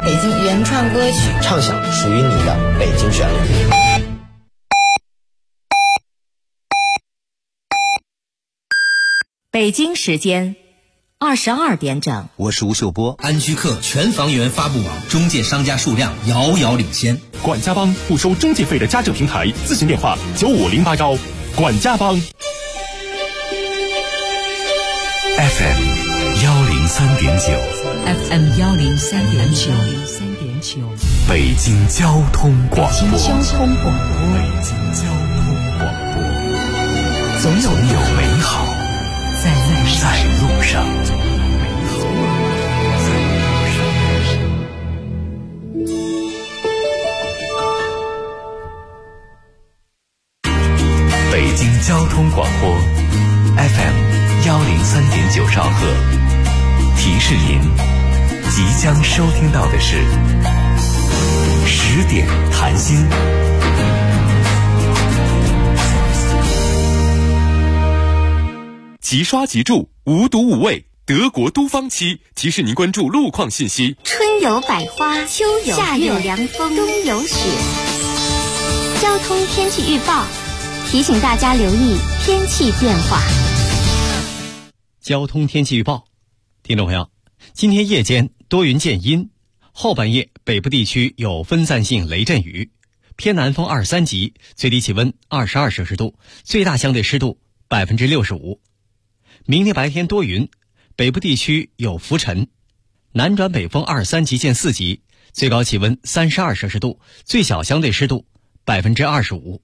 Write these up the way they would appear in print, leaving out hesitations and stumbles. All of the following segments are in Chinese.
北京原创歌曲， 畅想属于你的北京旋律。 北京时间22点整， 我是吴秀波。 安居客全房源发布网，中介商家数量遥遥领先。 管家帮不收中介费的家政平台，咨询电话9508高。管家帮 FM 103.9 FM 103.9 北京交通广播。 北京交通广播， 总有美好在路上。北京交通广播 FM 103.9兆赫，提示您即将收听到的是10点谈心。 即刷即住，无毒无味，德国都芳漆提示您关注路况信息。 春有百花，秋有夏有凉风，冬有雪。交通天气预报提醒大家留意天气变化。 交通天气预报，听众朋友，今天夜间多云见阴，后半夜北部地区有分散性雷阵雨，偏南风2、3级，最低气温22摄氏度，最大相对湿度65%。明天白天多云，北部地区有浮尘，南转北风2、3级见4级，最高气温32摄氏度，最小相对湿度25%。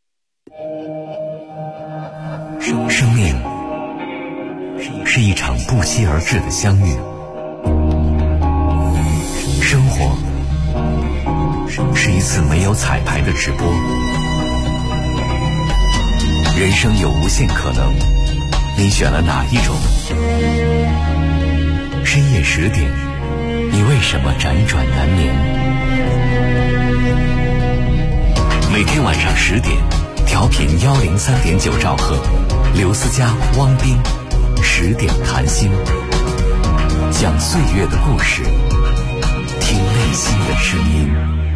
生命是一场不期而至的相遇，生活是一次没有彩排的直播，人生有无限可能，你选了哪一种？深夜10点，你为什么辗转难眠？每天晚上10点，调频103.9兆赫，刘思佳、汪斌10点谈心，讲岁月的故事，听内心的声音。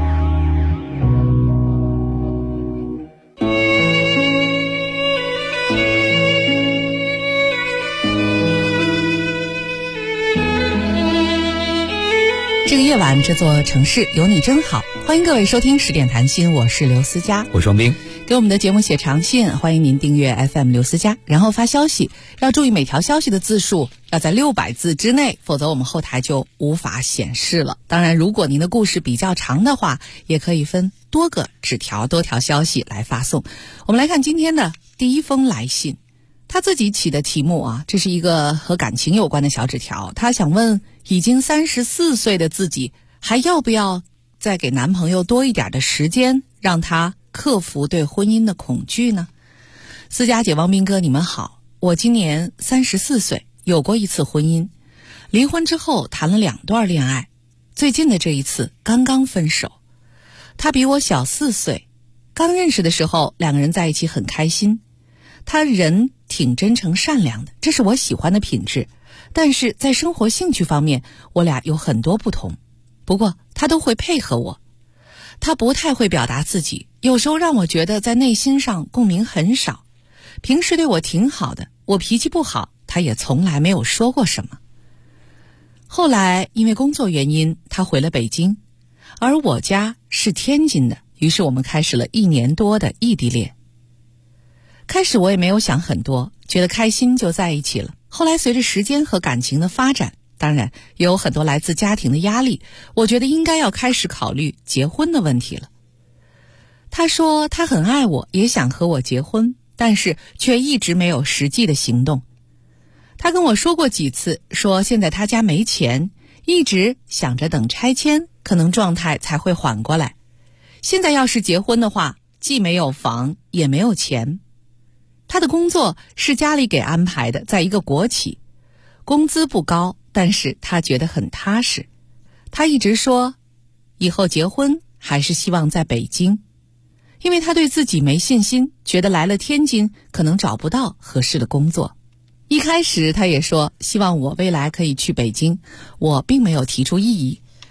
这个夜晚，这座城市有你真好。欢迎各位收听10点谈心，我是刘思佳， 我是王斌。 给我们的节目写长信，欢迎您订阅 FM 刘思佳，然后发消息，要注意每条消息的字数要在600字之内，否则我们后台就无法显示了。当然，如果您的故事比较长的话，也可以分多个纸条、多条消息来发送。我们来看今天的第一封来信，他自己起的题目啊，这是一个和感情有关的小纸条。他想问，已经34岁的自己，还要不要再给男朋友多一点的时间，让他克服对婚姻的恐惧呢？思佳姐、王斌哥，你们好，我今年34岁，有过一次婚姻，离婚之后谈了2段恋爱，最近的这一次刚刚分手。他比我小4岁，刚认识的时候2个人在一起很开心，他人挺真诚善良的，这是我喜欢的品质，但是在生活兴趣方面我俩有很多不同，不过他都会配合我。他不太会表达自己，有时候让我觉得在内心上共鸣很少。平时对我挺好的，我脾气不好，他也从来没有说过什么。后来因为工作原因，他回了北京，而我家是天津的，于是我们开始了1年多的异地恋。开始我也没有想很多，觉得开心就在一起了。后来随着时间和感情的发展，当然也有很多来自家庭的压力，我觉得应该要开始考虑结婚的问题了。他说他很爱我，也想和我结婚，但是却一直没有实际的行动。他跟我说过几次，说现在他家没钱，一直想着等拆迁，可能状态才会缓过来。现在要是结婚的话，既没有房，也没有钱。他的工作是家里给安排的，在一个国企，工资不高，但是他觉得很踏实。他一直说以后结婚还是希望在北京，因为他对自己没信心，觉得来了天津可能找不到合适的工作。一开始他也说希望我未来可以去北京，我并没有提出异议。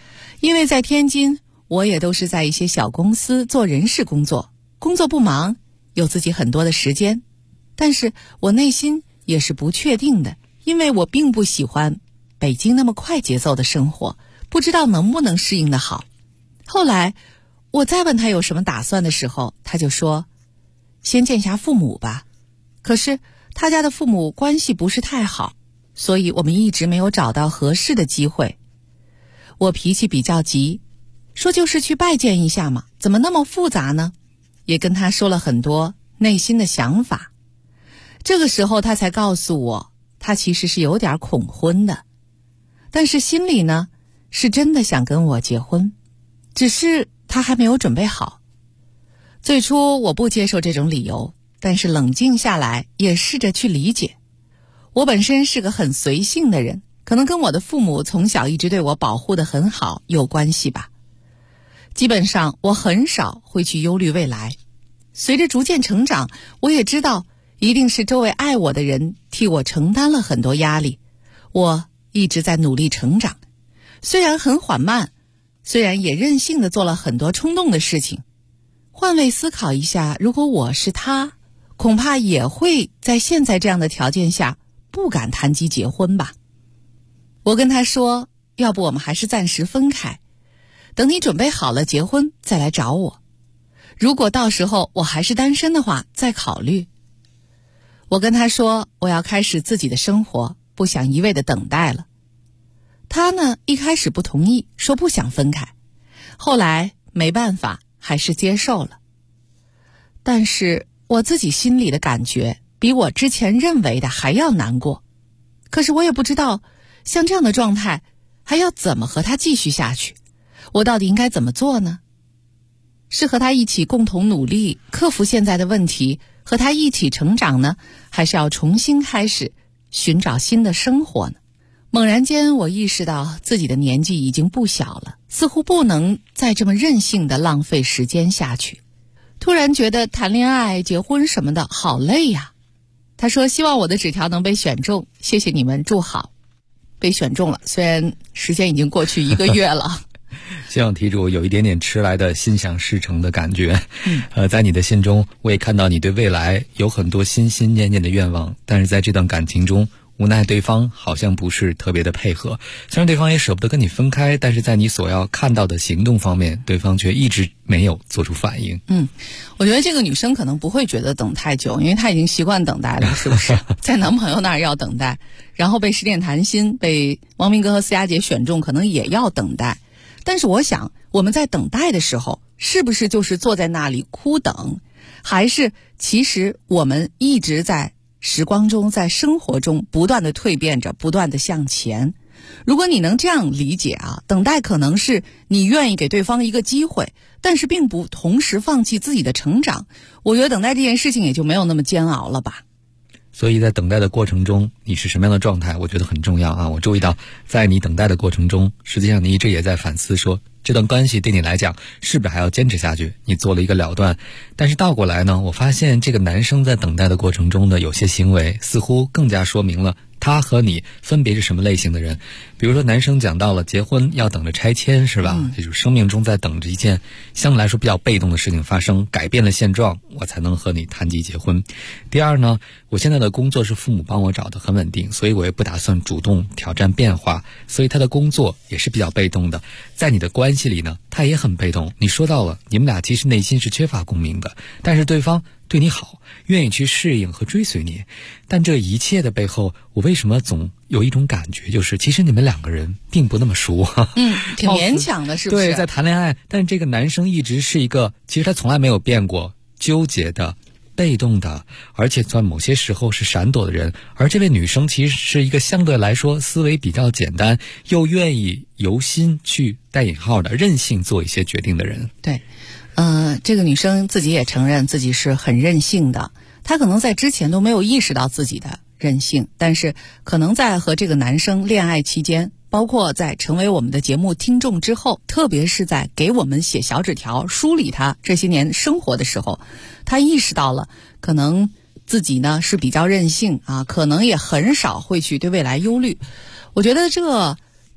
因为在天津，我也都是在一些小公司做人事工作，工作不忙，有自己很多的时间，但是我内心也是不确定的，因为我并不喜欢北京那么快节奏的生活，不知道能不能适应得好。后来我再问他有什么打算的时候，他就说先见下父母吧。可是他家的父母关系不是太好，所以我们一直没有找到合适的机会。我脾气比较急，说就是去拜见一下嘛，怎么那么复杂呢？也跟他说了很多内心的想法。这个时候他才告诉我，他其实是有点恐婚的，但是心里呢是真的想跟我结婚，只是他还没有准备好。最初我不接受这种理由，但是冷静下来也试着去理解。我本身是个很随性的人，可能跟我的父母从小一直对我保护得很好有关系吧。基本上我很少会去忧虑未来。随着逐渐成长，我也知道一定是周围爱我的人替我承担了很多压力。我一直在努力成长，虽然很缓慢，虽然也任性地做了很多冲动的事情。换位思考一下，如果我是他，恐怕也会在现在这样的条件下不敢谈及结婚吧。我跟他说，要不我们还是暂时分开，等你准备好了结婚再来找我。如果到时候我还是单身的话，再考虑。我跟他说，我要开始自己的生活，不想一味的等待了。他呢，一开始不同意，说不想分开，后来没办法，还是接受了。但是我自己心里的感觉比我之前认为的还要难过。可是我也不知道，像这样的状态还要怎么和他继续下去，我到底应该怎么做呢？是和他一起共同努力克服现在的问题，和他一起成长呢，还是要重新开始寻找新的生活呢？猛然间我意识到自己的年纪已经不小了，似乎不能再这么任性的浪费时间下去。突然觉得谈恋爱结婚什么的好累呀。他说希望我的纸条能被选中，谢谢你们，祝好。被选中了，虽然时间已经过去1个月了。 希望题主有一点点迟来的心想事成的感觉。在你的信中，我也看到你对未来有很多心心念念的愿望，但是在这段感情中，无奈对方好像不是特别的配合。虽然对方也舍不得跟你分开，但是在你所要看到的行动方面，对方却一直没有做出反应。 我觉得这个女生可能不会觉得等太久，因为她已经习惯等待了，是不是？在男朋友那儿要等待，然后被十点谈心，被汪明哥和思佳姐选中，可能也要等待。但是我想，我们在等待的时候，是不是就是坐在那里哭等，还是其实我们一直在时光中，在生活中不断的蜕变着，不断的向前？如果你能这样理解啊，等待可能是你愿意给对方一个机会，但是并不同时放弃自己的成长。我觉得等待这件事情也就没有那么煎熬了吧。 所以在等待的过程中，你是什么样的状态，我觉得很重要啊。我注意到在你等待的过程中，实际上你一直也在反思说，这段关系对你来讲是不是还要坚持下去，你做了一个了断。但是倒过来呢，我发现这个男生在等待的过程中的有些行为，似乎更加说明了他和你分别是什么类型的人。比如说男生讲到了结婚要等着拆迁，是吧？这就是生命中在等着一件相对来说比较被动的事情发生，改变了现状，我才能和你谈及结婚。第二呢，我现在的工作是父母帮我找的，很稳定，所以我也不打算主动挑战变化，所以他的工作也是比较被动的。在你的关系里呢，他也很被动。你说到了你们俩其实内心是缺乏共鸣的，但是对方对你好，愿意去适应和追随你。但这一切的背后，我为什么总有一种感觉，就是其实你们两个人并不那么熟。 挺勉强的，是不是？ 对，在谈恋爱，但这个男生一直是一个，其实他从来没有变过，纠结的、被动的，而且在某些时候是闪躲的人。而这位女生其实是一个相对来说思维比较简单，又愿意由心去带引号的任性做一些决定的人。 对，这个女生自己也承认自己是很任性的，她可能在之前都没有意识到自己的任性，但是可能在和这个男生恋爱期间，包括在成为我们的节目听众之后，特别是在给我们写小纸条梳理他这些年生活的时候，他意识到了可能自己呢是比较任性啊，可能也很少会去对未来忧虑。我觉得这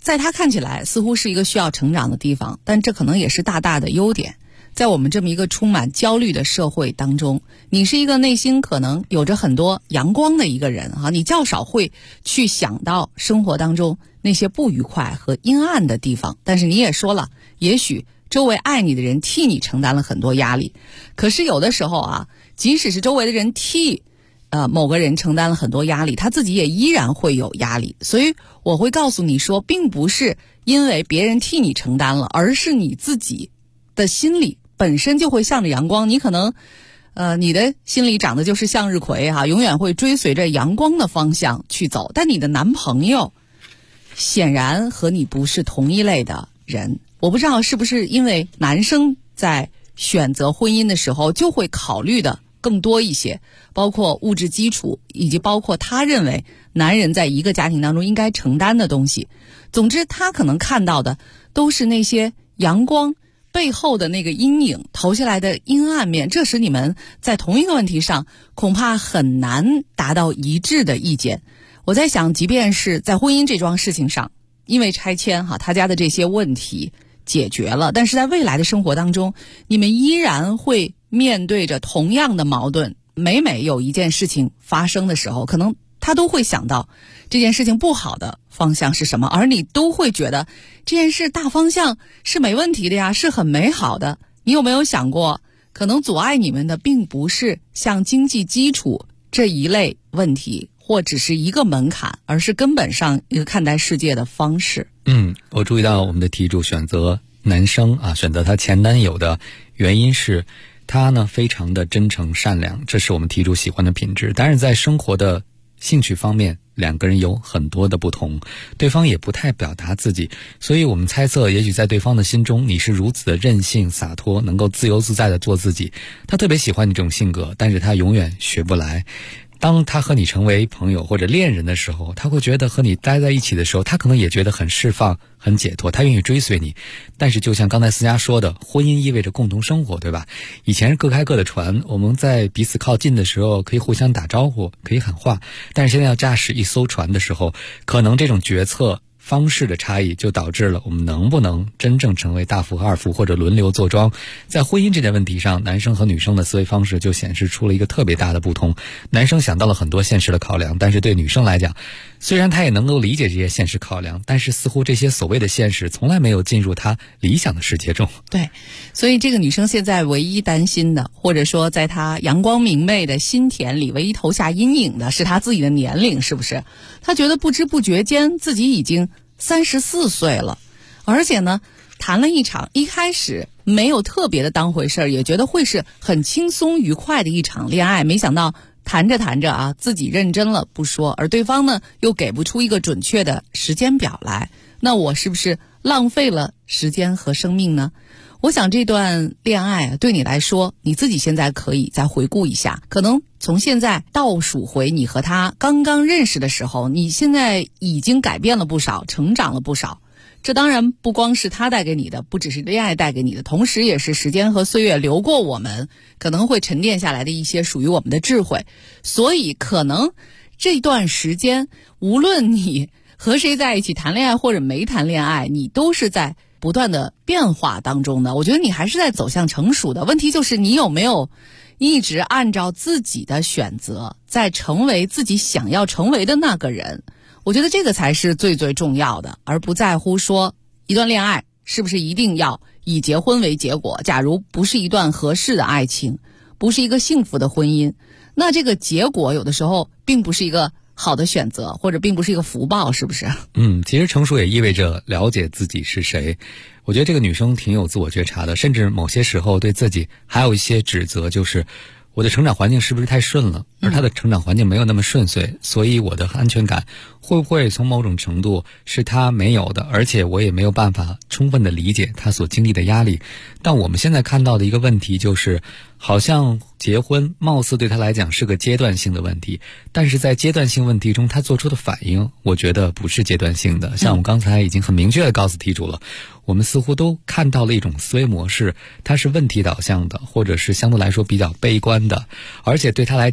在他看起来似乎是一个需要成长的地方，但这可能也是大大的优点。在我们这么一个充满焦虑的社会当中，你是一个内心可能有着很多阳光的一个人啊，你较少会去想到生活当中那些不愉快和阴暗的地方。但是你也说了，也许周围爱你的人替你承担了很多压力，可是有的时候啊，即使是周围的人替某个人承担了很多压力，他自己也依然会有压力。所以我会告诉你说，并不是因为别人替你承担了，而是你自己的心里本身就会向着阳光。你可能你的心里长得就是向日葵啊，永远会追随着阳光的方向去走。但你的男朋友显然和你不是同一类的人。我不知道是不是因为男生在选择婚姻的时候就会考虑的更多一些，包括物质基础，以及包括他认为男人在一个家庭当中应该承担的东西。总之他可能看到的都是那些阳光背后的那个阴影投下来的阴暗面，这使你们在同一个问题上恐怕很难达到一致的意见。我在想，即便是在婚姻这桩事情上，因为拆迁他家的这些问题解决了，但是在未来的生活当中，你们依然会面对着同样的矛盾。每有一件事情发生的时候，可能他都会想到这件事情不好的方向是什么，而你都会觉得这件事大方向是没问题的呀，是很美好的。你有没有想过，可能阻碍你们的并不是像经济基础这一类问题，或只是一个门槛，而是根本上一个看待世界的方式。 我注意到我们的题主选择男生啊，选择他前男友的原因是他呢非常的真诚善良，这是我们题主喜欢的品质。但是在生活的兴趣方面，两个人有很多的不同，对方也不太表达自己，所以我们猜测，也许在对方的心中，你是如此的任性洒脱，能够自由自在的做自己。他特别喜欢你这种性格，但是他永远学不来。当他和你成为朋友或者恋人的时候，他会觉得和你待在一起的时候，他可能也觉得很释放很解脱，他愿意追随你。但是就像刚才思佳说的，婚姻意味着共同生活，对吧？以前是各开各的船，我们在彼此靠近的时候可以互相打招呼，可以喊话，但是现在要驾驶一艘船的时候，可能这种决策方式的差异就导致了我们能不能真正成为大副和二副，或者轮流坐庄。在婚姻这件问题上，男生和女生的思维方式就显示出了一个特别大的不同。男生想到了很多现实的考量，但是对女生来讲，虽然他也能够理解这些现实考量，但是似乎这些所谓的现实从来没有进入他理想的世界中。 对，所以这个女生现在唯一担心的，或者说在她阳光明媚的心田里唯一投下阴影的，是她自己的年龄，是不是？她觉得不知不觉间自己已经34岁了，而且呢谈了一场一开始没有特别的当回事儿，也觉得会是很轻松愉快的一场恋爱，没想到谈着谈着啊，自己认真了不说，而对方呢又给不出一个准确的时间表来，那我是不是浪费了时间和生命呢？我想这段恋爱对你来说，你自己现在可以再回顾一下，可能从现在倒数回你和他刚刚认识的时候，你现在已经改变了不少，成长了不少。这当然不光是他带给你的，不只是恋爱带给你的，同时也是时间和岁月流过我们可能会沉淀下来的一些属于我们的智慧。所以可能这段时间无论你和谁在一起谈恋爱或者没谈恋爱，你都是在不断的变化当中的。我觉得你还是在走向成熟的，问题就是你有没有一直按照自己的选择在成为自己想要成为的那个人。我觉得这个才是最最重要的，而不在乎说一段恋爱是不是一定要以结婚为结果。假如不是一段合适的爱情，不是一个幸福的婚姻，那这个结果有的时候并不是一个好的选择，或者并不是一个福报，是不是？ 其实成熟也意味着了解自己是谁。我觉得这个女生挺有自我觉察的，甚至某些时候对自己还有一些指责，就是我的成长环境是不是太顺了，而她的成长环境没有那么顺遂，所以我的安全感会不会从某种程度是她没有的，而且我也没有办法充分的理解她所经历的压力。但我们现在看到的一个问题就是，好像结婚貌似对她来讲是个阶段性的问题，但是在阶段性问题中她做出的反应，我觉得不是阶段性的。像我刚才已经很明确的告诉题主了，我们似乎都看到了一种思维模式，它是问题导向的，或者是相对来说比较悲观的，而且对她来讲生活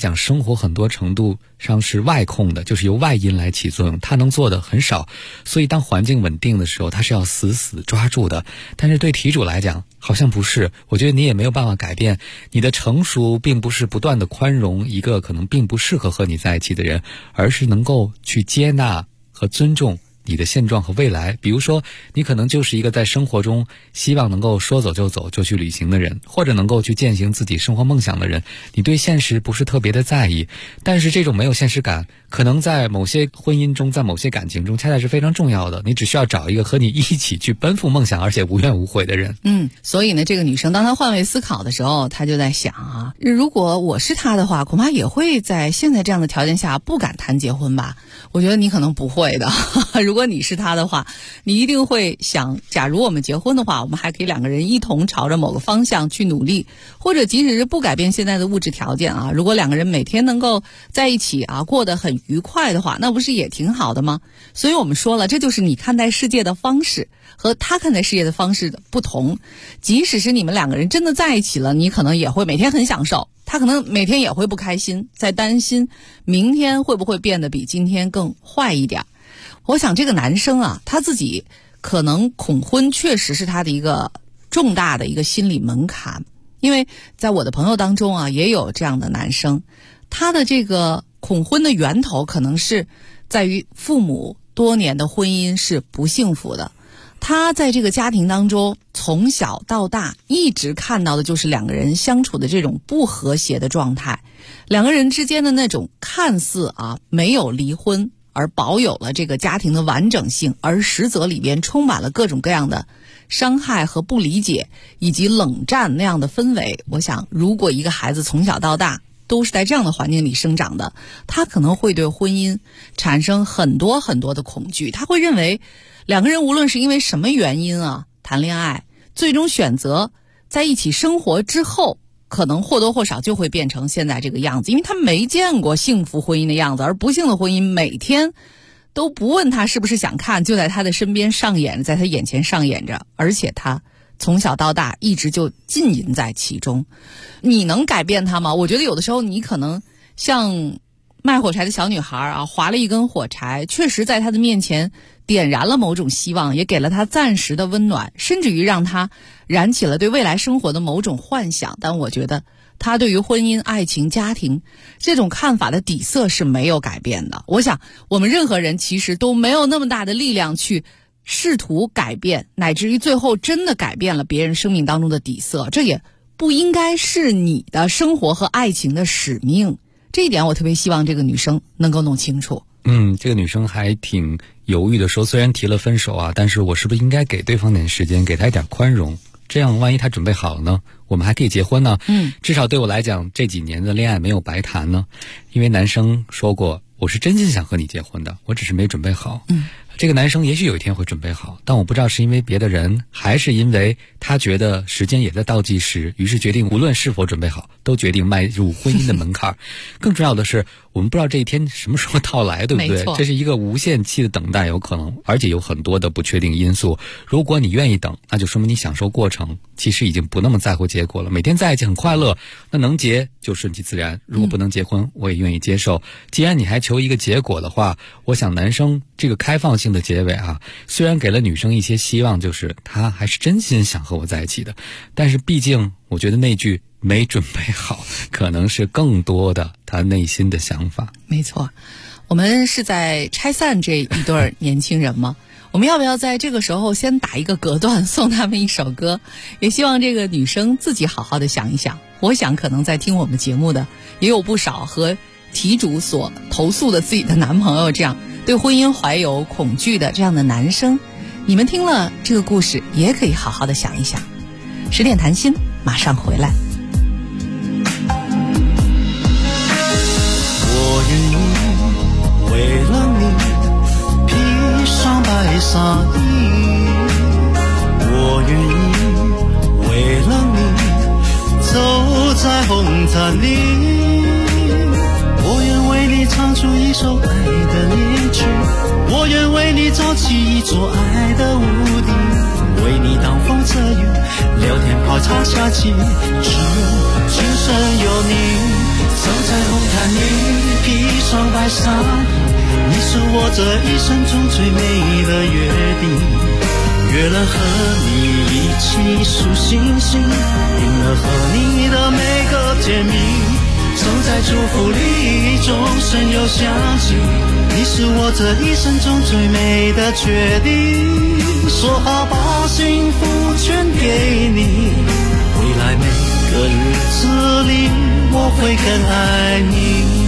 生活很多程度上是外控的，就是由外因来起作用，他能做的很少，所以当环境稳定的时候，他是要死死抓住的。但是对题主来讲好像不是，我觉得你也没有办法改变。你的成熟并不是不断的宽容一个可能并不适合和你在一起的人，而是能够去接纳和尊重你的现状和未来。比如说你可能就是一个在生活中希望能够说走就走就去旅行的人，或者能够去践行自己生活梦想的人，你对现实不是特别的在意，但是这种没有现实感可能在某些婚姻中，在某些感情中恰恰是非常重要的。你只需要找一个和你一起去奔赴梦想而且无怨无悔的人。 所以呢，这个女生当她换位思考的时候，她就在想啊，如果我是她的话，恐怕也会在现在这样的条件下不敢谈结婚吧。我觉得你可能不会的如果你是她的话，你一定会想，假如我们结婚的话，我们还可以两个人一同朝着某个方向去努力，或者即使是不改变现在的物质条件啊，如果两个人每天能够在一起啊，过得很愉快的话，那不是也挺好的吗？所以我们说了，这就是你看待世界的方式和他看待世界的方式的不同。即使是你们两个人真的在一起了，你可能也会每天很享受，他可能每天也会不开心，在担心明天会不会变得比今天更坏一点。我想这个男生啊，他自己可能恐婚确实是他的一个重大的一个心理门槛，因为在我的朋友当中啊，也有这样的男生，他的这个恐婚的源头可能是在于父母多年的婚姻是不幸福的，他在这个家庭当中从小到大一直看到的就是两个人相处的这种不和谐的状态，两个人之间的那种看似啊没有离婚而保有了这个家庭的完整性，而实则里边充满了各种各样的伤害和不理解以及冷战那样的氛围。我想如果一个孩子从小到大都是在这样的环境里生长的，他可能会对婚姻产生很多很多的恐惧，他会认为两个人无论是因为什么原因啊谈恋爱，最终选择在一起生活之后，可能或多或少就会变成现在这个样子，因为他没见过幸福婚姻的样子，而不幸的婚姻每天都不问他是不是想看，就在他的身边上演，在他眼前上演着，而且他从小到大一直就浸淫在其中。你能改变他吗？我觉得有的时候你可能像卖火柴的小女孩啊，划了一根火柴，确实在她的面前点燃了某种希望，也给了她暂时的温暖，甚至于让她燃起了对未来生活的某种幻想。但我觉得她对于婚姻、爱情、家庭这种看法的底色是没有改变的。我想我们任何人其实都没有那么大的力量去试图改变，乃至于最后真的改变了别人生命当中的底色，这也不应该是你的生活和爱情的使命。这一点我特别希望这个女生能够弄清楚。 这个女生还挺犹豫的说，虽然提了分手啊，但是我是不是应该给对方点时间，给她一点宽容，这样万一她准备好了呢，我们还可以结婚呢。至少对我来讲，这几年的恋爱没有白谈呢。因为男生说过，我是真心想和你结婚的，我只是没准备好。这个男生也许有一天会准备好，但我不知道是因为别的人，还是因为他觉得时间也在倒计时，于是决定无论是否准备好，都决定迈入婚姻的门槛。更重要的是，我们不知道这一天什么时候到来，对不对？这是一个无限期的等待，有可能，而且有很多的不确定因素。如果你愿意等，那就说明你享受过程，其实已经不那么在乎结果了。每天在一起很快乐，那能结就顺其自然，如果不能结婚，我也愿意接受。既然你还求一个结果的话，我想男生这个开放性的结尾啊，虽然给了女生一些希望，就是他还是真心想和我在一起的，但是毕竟我觉得那句没准备好，可能是更多的他内心的想法。 没错，我们是在拆散这一对年轻人吗？我们要不要在这个时候先打一个隔断，送他们一首歌？也希望这个女生自己好好的想一想。我想可能在听我们节目的也有不少和题主所投诉的自己的男朋友这样对婚姻怀有恐惧的这样的男生，你们听了这个故事也可以好好的想一想。10点谈心马上回来。 我愿意为了你披上白纱衣，我愿意为了你走在红毯里，我愿为你唱出一首爱的恋曲，我愿为你造起一座爱的屋顶，为你挡风遮雨，聊天泡茶下棋，只有今生有你， 走在红毯里，披上白纱衣，你是我这一生中最美的约定。约了和你一起数星星，定了和你的每个甜蜜，走在祝福里，钟声又响起，你是我这一生中最美的决定。说好把幸福全给你，未来每个日子里我会更爱你。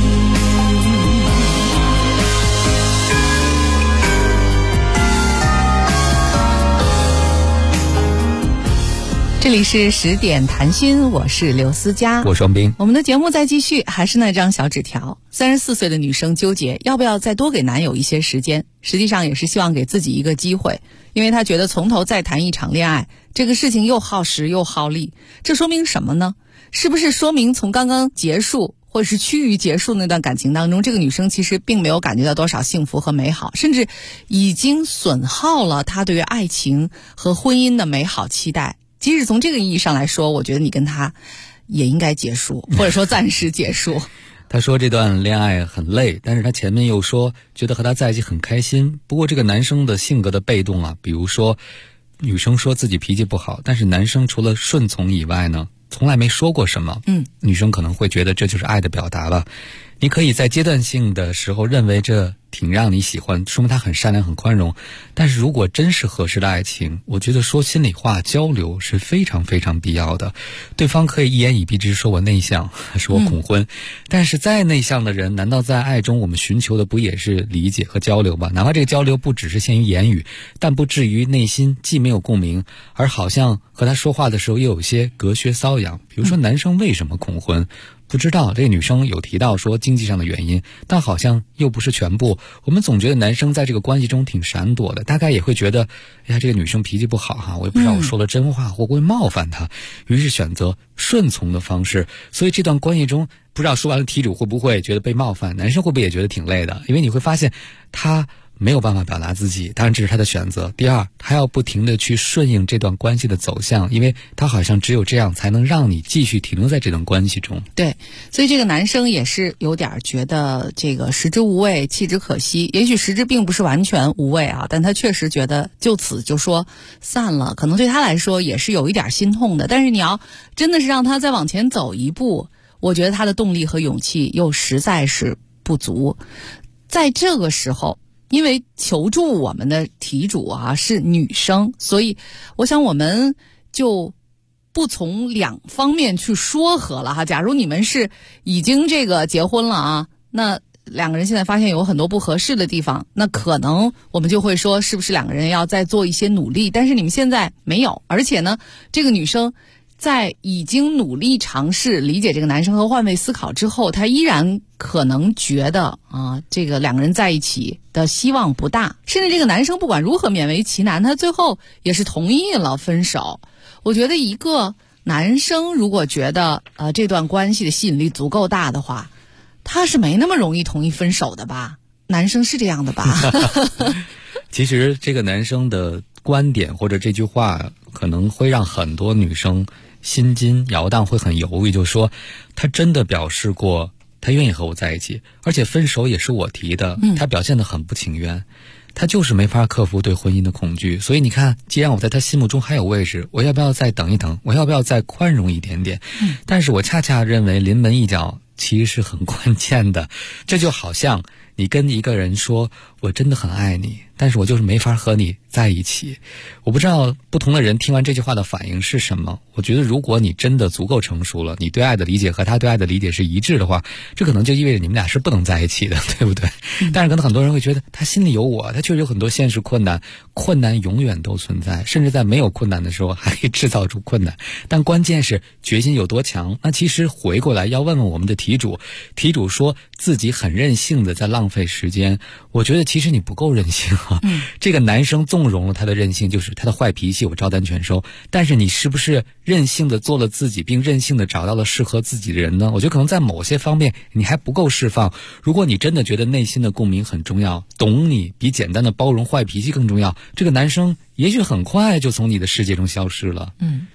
这里是10点谈心，我是刘思佳， 我是王斌。 我们的节目在继续，还是那张小纸条。34岁的女生纠结要不要再多给男友一些时间，实际上也是希望给自己一个机会，因为她觉得从头再谈一场恋爱，这个事情又耗时又耗力。这说明什么呢？是不是说明从刚刚结束或者是趋于结束那段感情当中，这个女生其实并没有感觉到多少幸福和美好，甚至已经损耗了她对于爱情和婚姻的美好期待。即使从这个意义上来说，我觉得你跟他也应该结束，或者说暂时结束。 他说这段恋爱很累，但是他前面又说觉得和他在一起很开心。不过这个男生的性格的被动啊，比如说女生说自己脾气不好，但是男生除了顺从以外呢，从来没说过什么。女生可能会觉得这就是爱的表达了。你可以在阶段性的时候认为这挺让你喜欢，说明他很善良很宽容，但是如果真是合适的爱情，我觉得说心里话交流是非常非常必要的。对方可以一言以蔽之说我内向，说我恐婚，但是再内向的人，难道在爱中我们寻求的不也是理解和交流吗？哪怕这个交流不只是限于言语，但不至于内心既没有共鸣，而好像和他说话的时候又有些隔靴搔痒。比如说男生为什么恐婚，不知道，这个女生有提到说经济上的原因，但好像又不是全部。我们总觉得男生在这个关系中挺闪躲的，大概也会觉得哎呀，这个女生脾气不好哈，我也不知道我说了真话会不会冒犯她，于是选择顺从的方式。所以这段关系中，不知道说完了题主会不会觉得被冒犯，男生会不会也觉得挺累的，因为你会发现他没有办法表达自己，当然这是他的选择。第二，他要不停地去顺应这段关系的走向，因为他好像只有这样才能让你继续停留在这段关系中。 对，所以这个男生也是有点觉得这个食之无味弃之可惜，也许食之并不是完全无味啊，但他确实觉得就此就说散了，可能对他来说也是有一点心痛的。但是你要真的是让他再往前走一步，我觉得他的动力和勇气又实在是不足。在这个时候，因为求助我们的题主啊是女生，所以我想我们就不从两方面去说和了哈。假如你们是已经这个结婚了啊，那两个人现在发现有很多不合适的地方，那可能我们就会说是不是两个人要再做一些努力，但是你们现在没有，而且呢这个女生在已经努力尝试理解这个男生和换位思考之后，他依然可能觉得这个两个人在一起的希望不大，甚至这个男生不管如何勉为其难，他最后也是同意了分手。我觉得一个男生如果觉得这段关系的吸引力足够大的话，他是没那么容易同意分手的吧？男生是这样的吧？ 其实这个男生的观点或者这句话可能会让很多女生心惊摇荡，会很犹豫，就是说他真的表示过他愿意和我在一起，而且分手也是我提的，他表现得很不情愿，他就是没法克服对婚姻的恐惧。所以你看，既然我在他心目中还有位置，我要不要再等一等，我要不要再宽容一点点？但是我恰恰认为临门一脚其实是很关键的。这就好像你跟一个人说我真的很爱你，但是我就是没法和你在一起。我不知道不同的人听完这句话的反应是什么。我觉得如果你真的足够成熟了，你对爱的理解和他对爱的理解是一致的话，这可能就意味着你们俩是不能在一起的，对不对？但是可能很多人会觉得他心里有我，他确实有很多现实困难，困难永远都存在，甚至在没有困难的时候还可以制造出困难，但关键是决心有多强。那其实回过来要问问我们的题主说自己很任性的在浪费时间，我觉得其实你不够任性啊。这个男生纵容了他的任性，就是他的坏脾气我照单全收，但是你是不是任性的做了自己，并任性的找到了适合自己的人呢？我觉得可能在某些方面你还不够释放。如果你真的觉得内心的共鸣很重要，懂你比简单的包容坏脾气更重要，这个男生也许很快就从你的世界中消失了。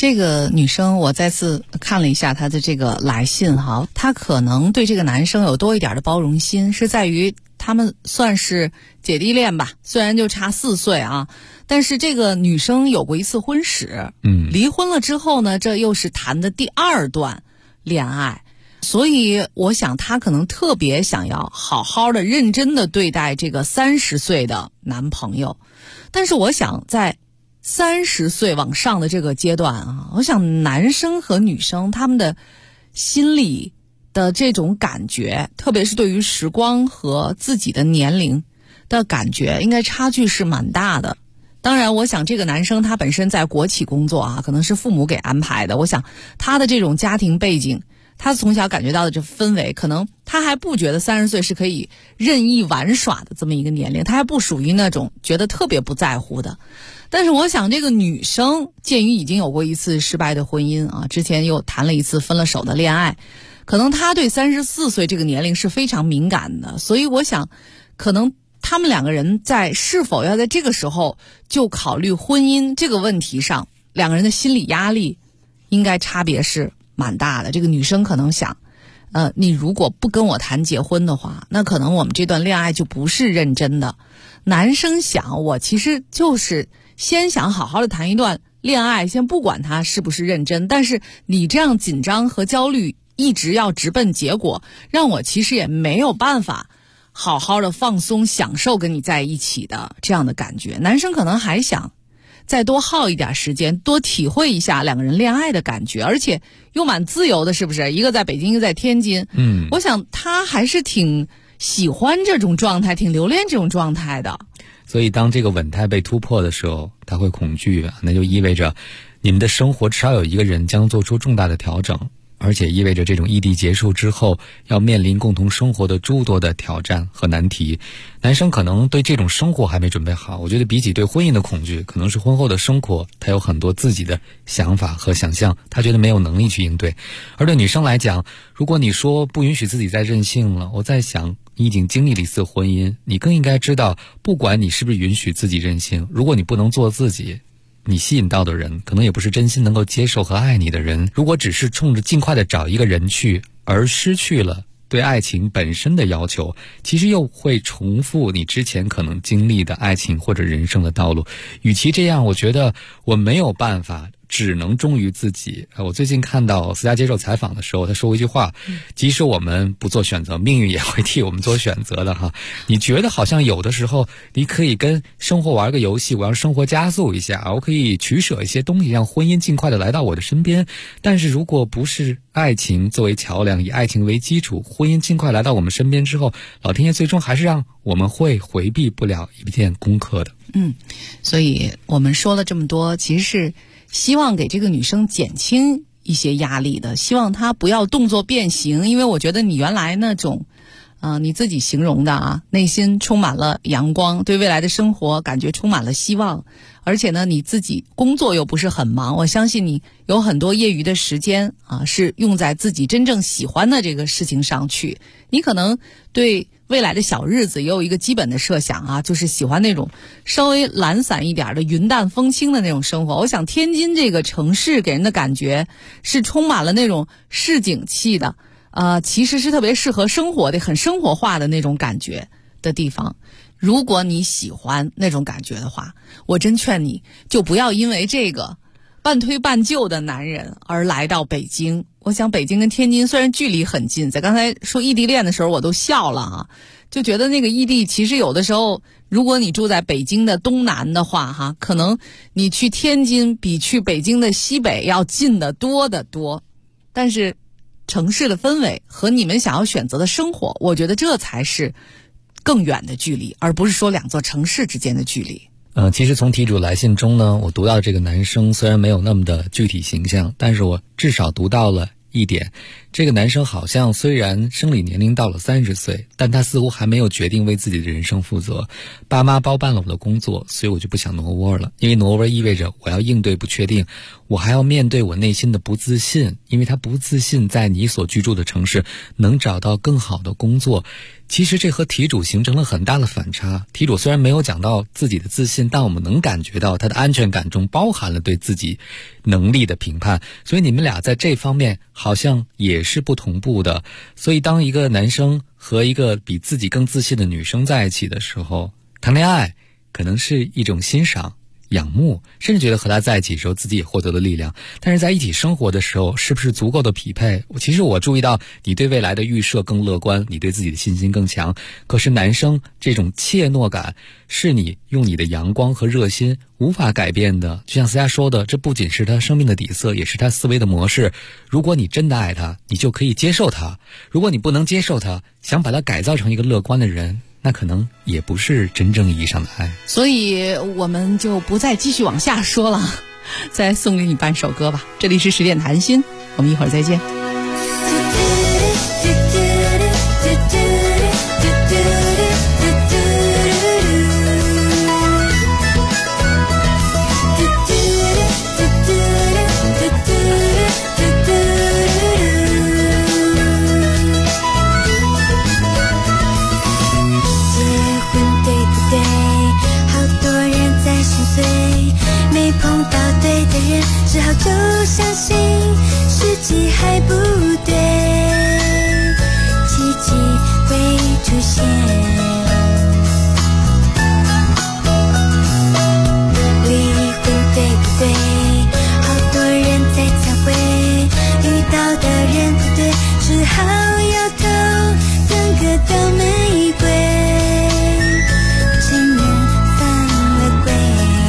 这个女生我再次看了一下她的这个来信哈，她可能对这个男生有多一点的包容心，是在于他们算是姐弟恋吧，虽然就差4岁啊，但是这个女生有过一次婚史，离婚了之后呢，这又是谈的第2段恋爱，所以我想她可能特别想要好好的认真的对待这个30岁的男朋友。但是我想在30岁往上的这个阶段啊，我想男生和女生他们的心理的这种感觉，特别是对于时光和自己的年龄的感觉，应该差距是蛮大的。当然我想这个男生他本身在国企工作啊，可能是父母给安排的，我想他的这种家庭背景，他从小感觉到的这氛围，可能他还不觉得30岁是可以任意玩耍的这么一个年龄，他还不属于那种觉得特别不在乎的。但是我想这个女生鉴于已经有过一次失败的婚姻啊，之前又谈了一次分了手的恋爱，可能她对34岁这个年龄是非常敏感的，所以我想可能他们2个人在是否要在这个时候就考虑婚姻这个问题上，2个人的心理压力应该差别是蛮大的。这个女生可能想你如果不跟我谈结婚的话，那可能我们这段恋爱就不是认真的。男生想我其实就是先想好好的谈一段恋爱，先不管他是不是认真，但是你这样紧张和焦虑一直要直奔结果，让我其实也没有办法好好的放松享受跟你在一起的这样的感觉。男生可能还想再多耗一点时间，多体会一下2个人恋爱的感觉，而且又蛮自由的，是不是？一个在北京，一个在天津。我想他还是挺喜欢这种状态，挺留恋这种状态的。 所以当这个稳态被突破的时候，他会恐惧，那就意味着你们的生活至少有一个人将做出重大的调整，而且意味着这种异地结束之后要面临共同生活的诸多的挑战和难题。男生可能对这种生活还没准备好，我觉得比起对婚姻的恐惧，可能是婚后的生活他有很多自己的想法和想象，他觉得没有能力去应对。而对女生来讲，如果你说不允许自己再任性了，我在想你已经经历了一次婚姻，你更应该知道，不管你是不是允许自己任性，如果你不能做自己，你吸引到的人可能也不是真心能够接受和爱你的人。如果只是冲着尽快的找一个人去，而失去了对爱情本身的要求，其实又会重复你之前可能经历的爱情或者人生的道路。与其这样，我觉得我没有办法，只能忠于自己。我最近看到思佳接受采访的时候，他说过一句话，即使我们不做选择，命运也会替我们做选择的哈。你觉得好像有的时候你可以跟生活玩个游戏，我让生活加速一下，我可以取舍一些东西，让婚姻尽快的来到我的身边。但是如果不是爱情作为桥梁，以爱情为基础，婚姻尽快来到我们身边之后，老天爷最终还是让我们会回避不了一件功课的。 所以我们说了这么多，其实是希望给这个女生减轻一些压力的，希望她不要动作变形。因为我觉得你原来那种你自己形容的啊，内心充满了阳光，对未来的生活感觉充满了希望，而且呢你自己工作又不是很忙，我相信你有很多业余的时间啊，是用在自己真正喜欢的这个事情上去。你可能对未来的小日子也有一个基本的设想啊，就是喜欢那种稍微懒散一点的云淡风轻的那种生活。我想天津这个城市给人的感觉是充满了那种市井气的，其实是特别适合生活的，很生活化的那种感觉的地方。如果你喜欢那种感觉的话，我真劝你就不要因为这个半推半就的男人而来到北京。我想北京跟天津虽然距离很近，在刚才说异地恋的时候我都笑了啊，就觉得那个异地其实有的时候，如果你住在北京的东南的话哈，可能你去天津比去北京的西北要近得多得多。但是城市的氛围和你们想要选择的生活，我觉得这才是更远的距离，而不是说2座城市之间的距离。 其实从题主来信中呢，我读到这个男生虽然没有那么的具体形象，但是我至少读到了一点，这个男生好像虽然生理年龄到了30岁，但他似乎还没有决定为自己的人生负责。爸妈包办了我的工作，所以我就不想挪窝了，因为挪窝意味着我要应对不确定，我还要面对我内心的不自信，因为他不自信在你所居住的城市能找到更好的工作。 其实这和题主形成了很大的反差。题主虽然没有讲到自己的自信，但我们能感觉到他的安全感中包含了对自己能力的评判，所以你们俩在这方面好像也是不同步的。所以当一个男生和一个比自己更自信的女生在一起的时候，谈恋爱可能是一种欣赏、仰慕，甚至觉得和他在一起的时候自己也获得了力量，但是在一起生活的时候是不是足够的匹配？其实我注意到你对未来的预设更乐观，你对自己的信心更强，可是男生这种怯懦感是你用你的阳光和热心无法改变的。就像思佳说的，这不仅是他生命的底色，也是他思维的模式。如果你真的爱他，你就可以接受他；如果你不能接受他，想把他改造成一个乐观的人，那可能也不是真正意义上的爱。 所以我们就不再继续往下说了，再送给你半首歌吧。这里是10点谈心，我们一会儿再见。 只好就相信时机还不对，奇迹会出现。离婚对不对？好多人在忏悔，遇到的人不对，只好摇头，等个倒霉鬼。情人犯了规。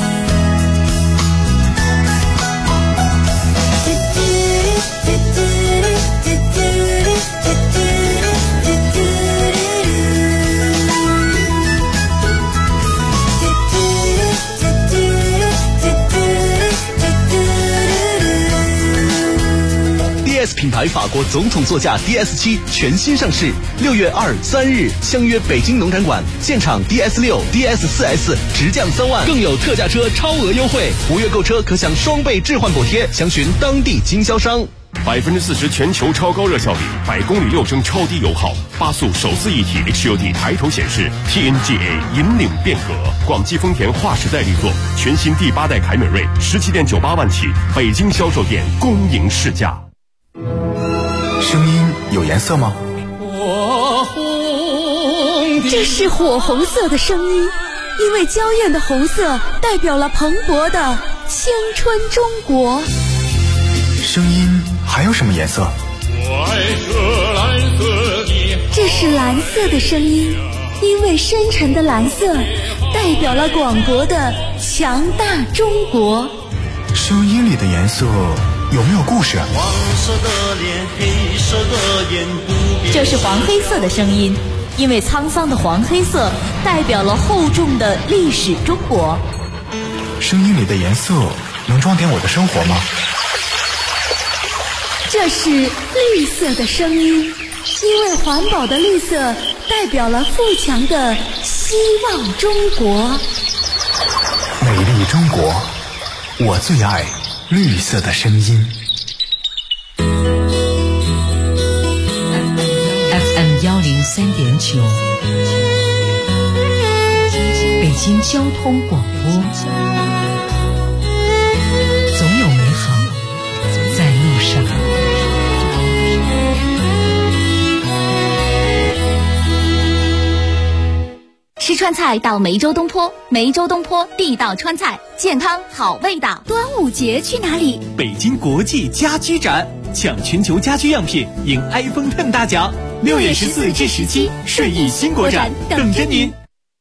DS 品牌法国总统座驾 DS7 全新上市，6月2、3日相约北京农展馆，现场 DS6、DS4S 直降3万，更有特价车超额优惠，5月购车可享双倍置换补贴，详询当地经销商。 40%全球超高热效率，100公里6升超低油耗，8速手自一体 HUD 抬头显示 ，TNGA 引领变革。广汽丰田划时代力作，全新第8代凯美瑞17.98万起，北京销售店公营试驾。 声音有颜色吗？ 这是火红色的声音，因为娇艳的红色代表了蓬勃的青春中国。 声音还有什么颜色？ 这是蓝色的声音，因为深沉的蓝色代表了广博的强大中国。 声音里的颜色有没有故事？ 黄色的脸，黑色的眼，不变。 这是黄黑色的声音，因为沧桑的黄黑色代表了厚重的历史中国。 声音里的颜色能装点我的生活吗？ 这是绿色的声音，因为环保的绿色代表了富强的希望中国。 美丽中国，我最爱绿色的声音。 FM 103.9，北京交通广播，总有美好在路上。 吃川菜到梅州东坡，梅州东坡地道川菜，健康好味道。 端午节去哪里？ 北京国际家居展，抢全球家居样品，赢 iPhone X 大奖。6月14至17，顺义新国展等着您。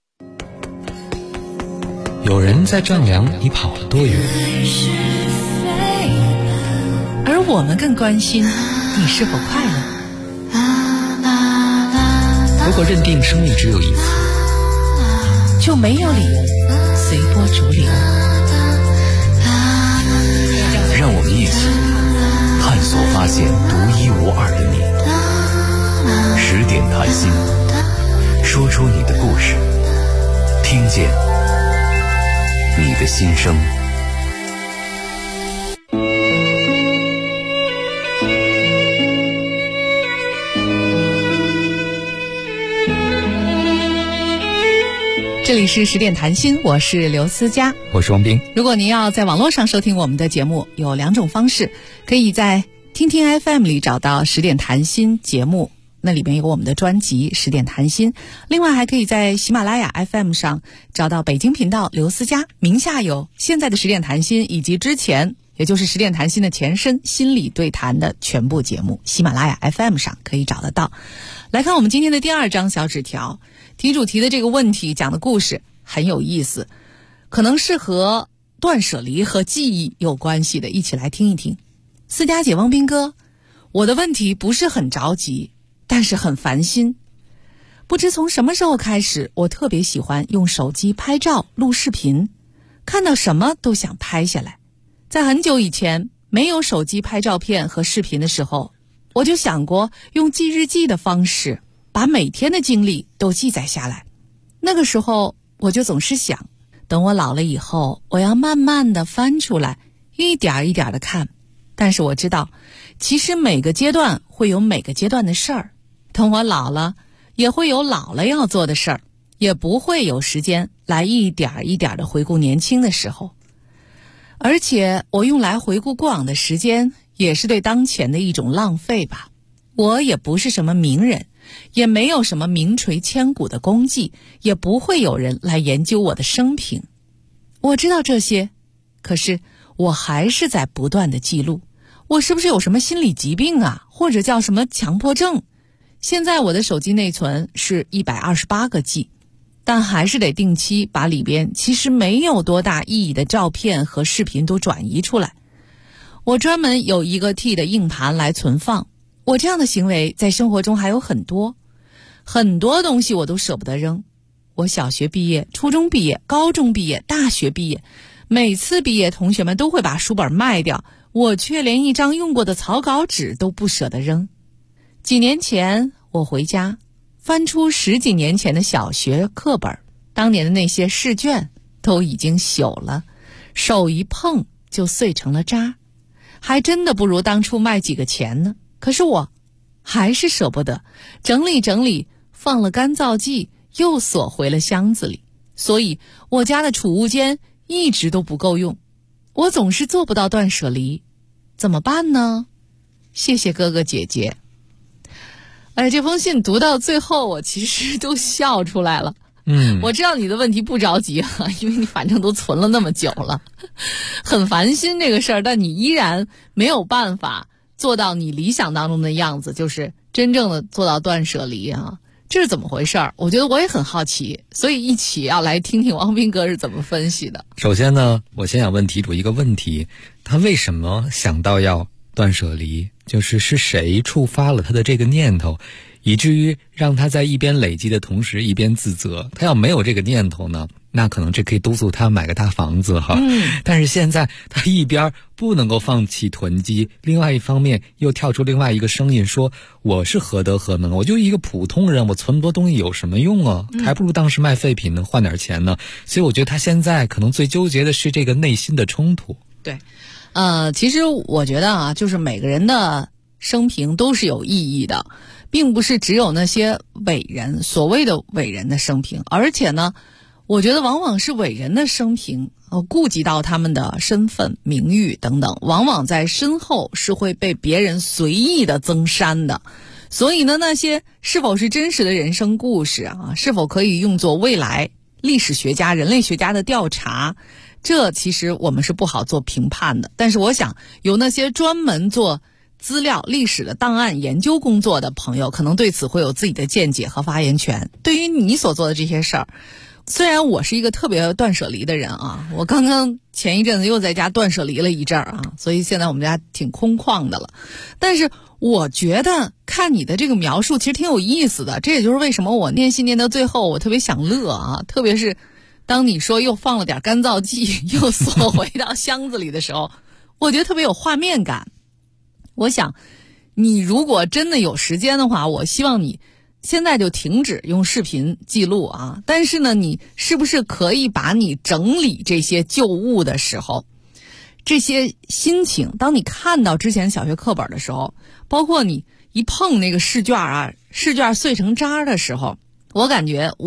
有人在丈量你跑了多远， 而我们更关心你是否快乐。 如果认定生命只有一次， 就没有理由随波逐流。 让我们一起探索发现独一无二的你。10点谈心，说出你的故事，听见你的心声。 这里是10点谈心，我是刘思佳， 我是王斌。 如果您要在网络上收听我们的节目，有2种方式，可以在听听 FM 里找到10点谈心节目，那里面有我们的专辑10点谈心。另外还可以在喜马拉雅 FM 上找到北京频道刘思佳，名下有现在的10点谈心以及之前也就是10点谈心的前身心理对谈的全部节目，喜马拉雅 FM 上可以找得到。来看我们今天的第2张小纸条，题主题的这个问题讲的故事很有意思，可能是和断舍离和记忆有关系的，一起来听一听。思佳姐，汪斌哥，我的问题不是很着急，但是很烦心。不知从什么时候开始，我特别喜欢用手机拍照录视频，看到什么都想拍下来。在很久以前没有手机拍照片和视频的时候，我就想过用记日记的方式把每天的经历都记载下来。那个时候我就总是想，等我老了以后，我要慢慢的翻出来，一点一点的看。但是我知道，其实每个阶段会有每个阶段的事儿，等我老了也会有老了要做的事儿，也不会有时间来一点一点的回顾年轻的时候。而且我用来回顾过往的时间，也是对当前的一种浪费吧。我也不是什么名人，也没有什么名垂千古的功绩，也不会有人来研究我的生平。我知道这些，可是我还是在不断的记录。我是不是有什么心理疾病啊，或者叫什么强迫症？现在我的手机内存是128个 G， 但还是得定期把里边其实没有多大意义的照片和视频都转移出来。我专门有1个 T 的硬盘来存放。我这样的行为在生活中还有很多东西我都舍不得扔。我小学毕业，初中毕业，高中毕业，大学毕业，每次毕业同学们都会把书本卖掉，我却连一张用过的草稿纸都不舍得扔。几年前我回家翻出10几年前的小学课本，当年的那些试卷都已经朽了，手一碰就碎成了渣，还真的不如当初卖几个钱呢。可是我还是舍不得，整理整理，放了干燥剂，又锁回了箱子里。所以我家的储物间一直都不够用，我总是做不到断舍离，怎么办呢？谢谢哥哥姐姐。这封信读到最后，我其实都笑出来了。我知道你的问题不着急啊，因为你反正都存了那么久了，很烦心这个事儿，但你依然没有办法做到你理想当中的样子，就是真正的做到断舍离啊，这是怎么回事儿？我觉得我也很好奇，所以一起要来听听汪斌哥是怎么分析的。 首先呢，我先想问题主一个问题，他为什么想到要断舍离？就是谁触发了他的这个念头，以至于让他在一边累积的同时一边自责。他要没有这个念头呢，那可能这可以督促他买个大房子哈。但是现在他一边不能够放弃囤积，另外一方面又跳出另外一个声音说，我是何德何能，我就一个普通人，我存多东西有什么用啊？还不如当时卖废品呢，换点钱呢。所以我觉得他现在可能最纠结的是这个内心的冲突。 对，其实我觉得啊，就是每个人的生平都是有意义的，并不是只有那些伟人，所谓的伟人的生平。而且呢，我觉得往往是伟人的生平，顾及到他们的身份、名誉等等，往往在身后是会被别人随意的增删的。所以呢，那些是否是真实的人生故事啊，是否可以用作未来历史学家、人类学家的调查，这其实我们是不好做评判的。但是我想，有那些专门做资料历史的档案研究工作的朋友，可能对此会有自己的见解和发言权。对于你所做的这些事儿，虽然我是一个特别断舍离的人啊，我刚刚前一阵子又在家断舍离了一阵儿啊，所以现在我们家挺空旷的了。但是我觉得看你的这个描述其实挺有意思的，这也就是为什么我念信念到最后我特别想乐啊，特别是当你说又放了点干燥剂又锁回到箱子里的时候，我觉得特别有画面感。我想你如果真的有时间的话，我希望你现在就停止用视频记录啊，但是呢，你是不是可以把你整理这些旧物的时候，这些心情，当你看到之前小学课本的时候，包括你一碰那个试卷啊，试卷碎成渣的时候，我感觉我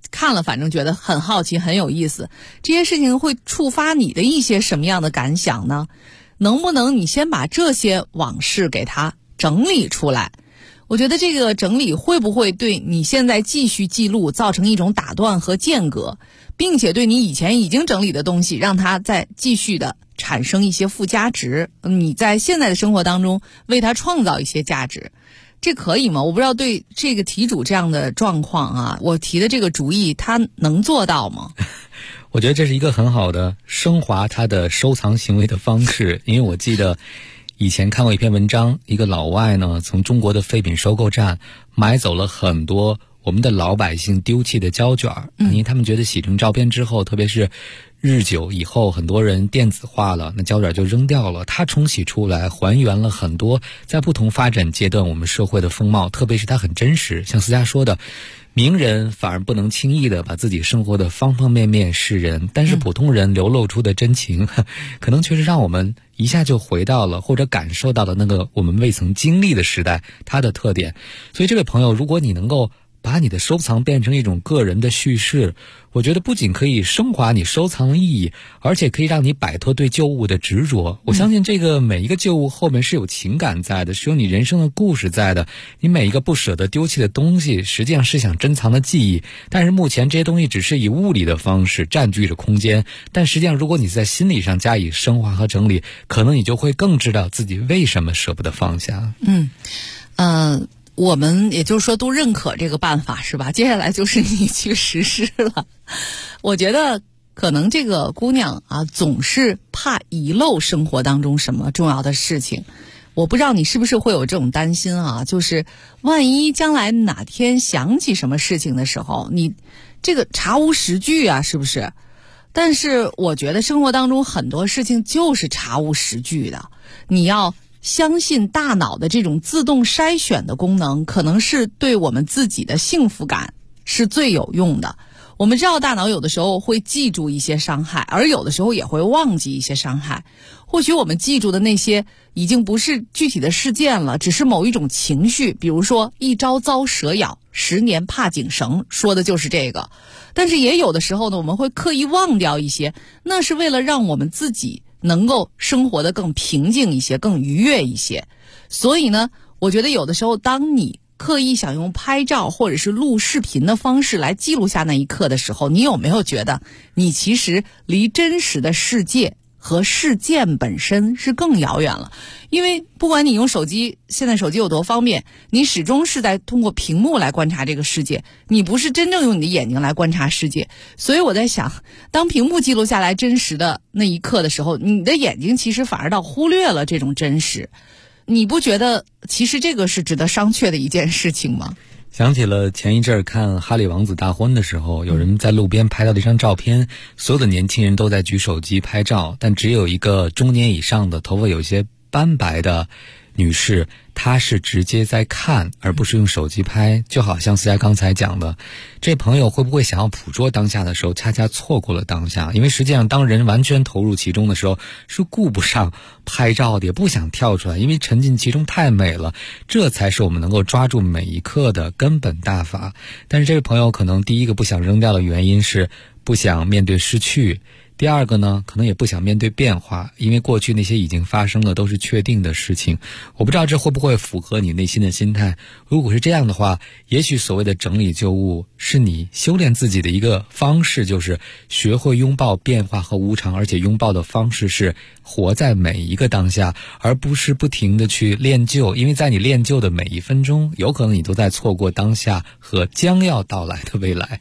看了反正觉得很好奇很有意思，这些事情会触发你的一些什么样的感想呢？能不能你先把这些往事给它整理出来？我觉得这个整理会不会对你现在继续记录造成一种打断和间隔，并且对你以前已经整理的东西让它再继续的产生一些附加值，你在现在的生活当中为它创造一些价值，这可以吗？我不知道对这个题主这样的状况啊，我提的这个主意他能做到吗？ 我觉得这是一个很好的升华他的收藏行为的方式。因为我记得以前看过一篇文章，一个老外呢从中国的废品收购站买走了很多我们的老百姓丢弃的胶卷，因为他们觉得洗成照片之后，特别是日久以后，很多人电子化了，那胶卷就扔掉了。它冲洗出来，还原了很多在不同发展阶段我们社会的风貌，特别是它很真实。像思佳说的，名人反而不能轻易的把自己生活的方方面面示人，但是普通人流露出的真情，可能确实让我们一下就回到了或者感受到了那个我们未曾经历的时代，它的特点。所以这位朋友，如果你能够把你的收藏变成一种个人的叙事，我觉得不仅可以升华你收藏的意义，而且可以让你摆脱对旧物的执着。我相信这个每一个旧物后面是有情感在的，是有你人生的故事在的。你每一个不舍得丢弃的东西，实际上是想珍藏的记忆，但是目前这些东西只是以物理的方式占据着空间，但实际上如果你在心理上加以升华和整理，可能你就会更知道自己为什么舍不得放下。 我们也就是说都认可这个办法是吧？接下来就是你去实施了。我觉得可能这个姑娘啊，总是怕遗漏生活当中什么重要的事情。我不知道你是不是会有这种担心啊，就是万一将来哪天想起什么事情的时候，你这个查无实据啊，是不是？但是我觉得生活当中很多事情就是查无实据的，你要相信大脑的这种自动筛选的功能，可能是对我们自己的幸福感是最有用的。我们知道大脑有的时候会记住一些伤害，而有的时候也会忘记一些伤害。或许我们记住的那些已经不是具体的事件了，只是某一种情绪，比如说一朝遭蛇咬，10年怕井绳，说的就是这个。但是也有的时候呢，我们会刻意忘掉一些，那是为了让我们自己能够生活得更平静一些，更愉悦一些。所以呢，我觉得有的时候当你刻意想用拍照或者是录视频的方式来记录下那一刻的时候，你有没有觉得你其实离真实的世界和事件本身是更遥远了？因为不管你用手机，现在手机有多方便，你始终是在通过屏幕来观察这个世界，你不是真正用你的眼睛来观察世界。所以我在想，当屏幕记录下来真实的那一刻的时候，你的眼睛其实反而倒忽略了这种真实。你不觉得其实这个是值得商榷的一件事情吗？ 想起了前一阵看哈利王子大婚的时候，有人在路边拍到了一张照片，所有的年轻人都在举手机拍照，但只有一个中年以上的头发有些斑白的女士，她是直接在看，而不是用手机拍。就好像思佳刚才讲的，这朋友会不会想要捕捉当下的时候，恰恰错过了当下？因为实际上当人完全投入其中的时候，是顾不上拍照的，也不想跳出来，因为沉浸其中太美了。这才是我们能够抓住每一刻的根本大法。但是这位朋友可能第一个不想扔掉的原因是不想面对失去，第二个呢，可能也不想面对变化，因为过去那些已经发生的都是确定的事情。我不知道这会不会符合你内心的心态。如果是这样的话，也许所谓的整理旧物是你修炼自己的一个方式，就是学会拥抱变化和无常，而且拥抱的方式是活在每一个当下，而不是不停的去练旧。因为在你练旧的每一分钟，有可能你都在错过当下和将要到来的未来。